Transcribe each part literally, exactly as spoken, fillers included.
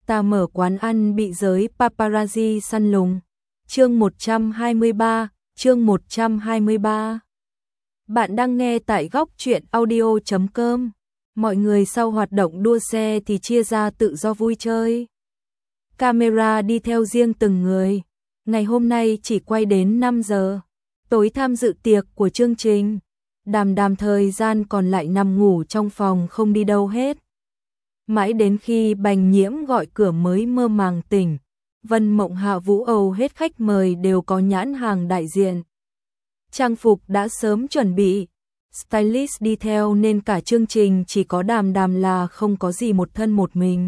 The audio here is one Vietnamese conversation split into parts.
Ta mở quán ăn bị giới paparazzi săn lùng. Chương một trăm hai mươi ba, chương một trăm hai mươi ba. Bạn đang nghe tại góc truyện audio chấm com. Mọi người sau hoạt động đua xe thì chia ra tự do vui chơi. Camera đi theo riêng từng người. Ngày hôm nay chỉ quay đến năm giờ tối tham dự tiệc của chương trình. Đàm Đàm thời gian còn lại nằm ngủ trong phòng không đi đâu hết. Mãi đến khi Bành Nhiễm gọi cửa mới mơ màng tỉnh. Vân Mộng Hạ Vũ Âu hết khách mời đều có nhãn hàng đại diện. Trang phục đã sớm chuẩn bị, stylist đi theo nên cả chương trình chỉ có Đàm Đàm là không có gì một thân một mình.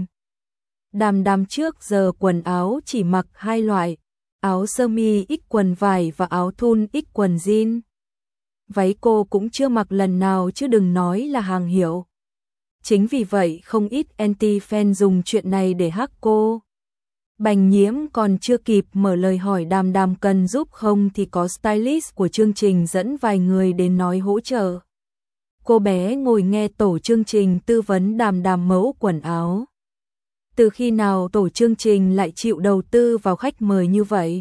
Đàm Đàm trước giờ quần áo chỉ mặc hai loại, áo sơ mi ít quần vải và áo thun ít quần jean. Váy cô cũng chưa mặc lần nào chứ đừng nói là hàng hiệu. Chính vì vậy không ít anti-fan dùng chuyện này để hắc cô. Bành Nhiễm còn chưa kịp mở lời hỏi Đàm Đàm cần giúp không thì có stylist của chương trình dẫn vài người đến nói hỗ trợ. Cô bé ngồi nghe tổ chương trình tư vấn Đàm Đàm mẫu quần áo. Từ khi nào tổ chương trình lại chịu đầu tư vào khách mời như vậy?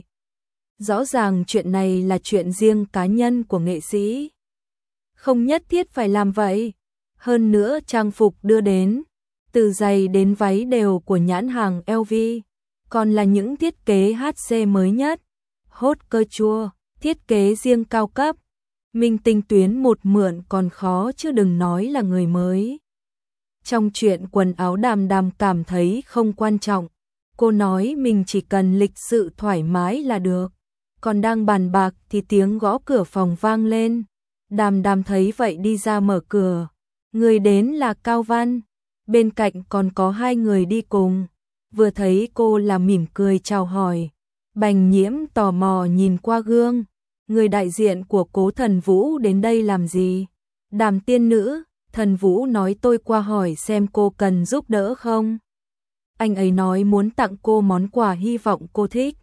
Rõ ràng chuyện này là chuyện riêng cá nhân của nghệ sĩ. Không nhất thiết phải làm vậy. Hơn nữa trang phục đưa đến, từ giày đến váy đều của nhãn hàng lờ vê, còn là những thiết kế hát xê mới nhất, hot couture, thiết kế riêng cao cấp. Minh tinh tuyến một mượn còn khó chứ đừng nói là người mới. Trong chuyện quần áo Đàm Đàm cảm thấy không quan trọng, cô nói mình chỉ cần lịch sự thoải mái là được. Còn đang bàn bạc thì tiếng gõ cửa phòng vang lên. Đàm Đàm thấy vậy đi ra mở cửa. Người đến là Cao Văn, bên cạnh còn có hai người đi cùng. Vừa thấy cô là mỉm cười chào hỏi. Bành Nhiễm tò mò nhìn qua gương. Người đại diện của Cố Thần Vũ đến đây làm gì? Đàm tiên nữ, Thần Vũ nói tôi qua hỏi xem cô cần giúp đỡ không. Anh ấy nói muốn tặng cô món quà hy vọng cô thích.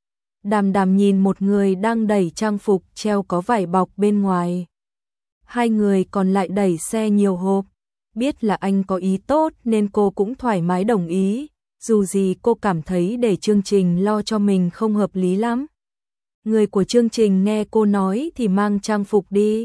Đàm Đàm nhìn một người đang đẩy trang phục treo có vải bọc bên ngoài. Hai người còn lại đẩy xe nhiều hộp. Biết là anh có ý tốt nên cô cũng thoải mái đồng ý. Dù gì cô cảm thấy để chương trình lo cho mình không hợp lý lắm. Người của chương trình nghe cô nói thì mang trang phục đi.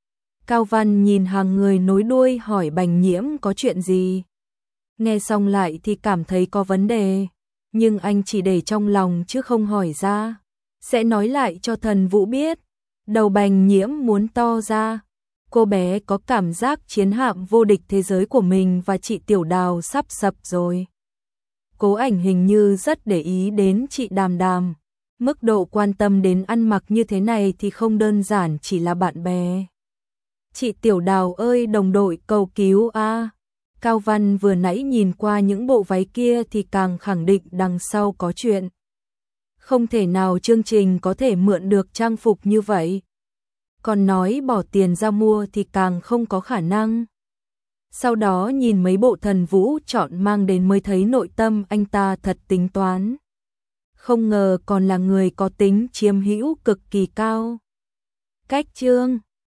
Cao Văn nhìn hàng người nối đuôi hỏi Bành Nhiễm có chuyện gì. Nghe xong lại thì cảm thấy có vấn đề. Nhưng anh chỉ để trong lòng chứ không hỏi ra. Sẽ nói lại cho Thần Vũ biết. Đầu Bành Nhiễm muốn to ra. Cô bé có cảm giác chiến hạm vô địch thế giới của mình và chị Tiểu Đào sắp sập rồi. Cố Ảnh hình như rất để ý đến chị Đàm Đàm. Mức độ quan tâm đến ăn mặc như thế này thì không đơn giản chỉ là bạn bè. Chị Tiểu Đào ơi đồng đội cầu cứu a. Cao Văn vừa nãy nhìn qua những bộ váy kia thì càng khẳng định đằng sau có chuyện. Không thể nào chương trình có thể mượn được trang phục như vậy. Còn nói bỏ tiền ra mua thì càng không có khả năng. Sau đó nhìn mấy bộ Thần Vũ chọn mang đến mới thấy nội tâm anh ta thật tính toán. Không ngờ còn là người có tính chiếm hữu cực kỳ cao. Cách chương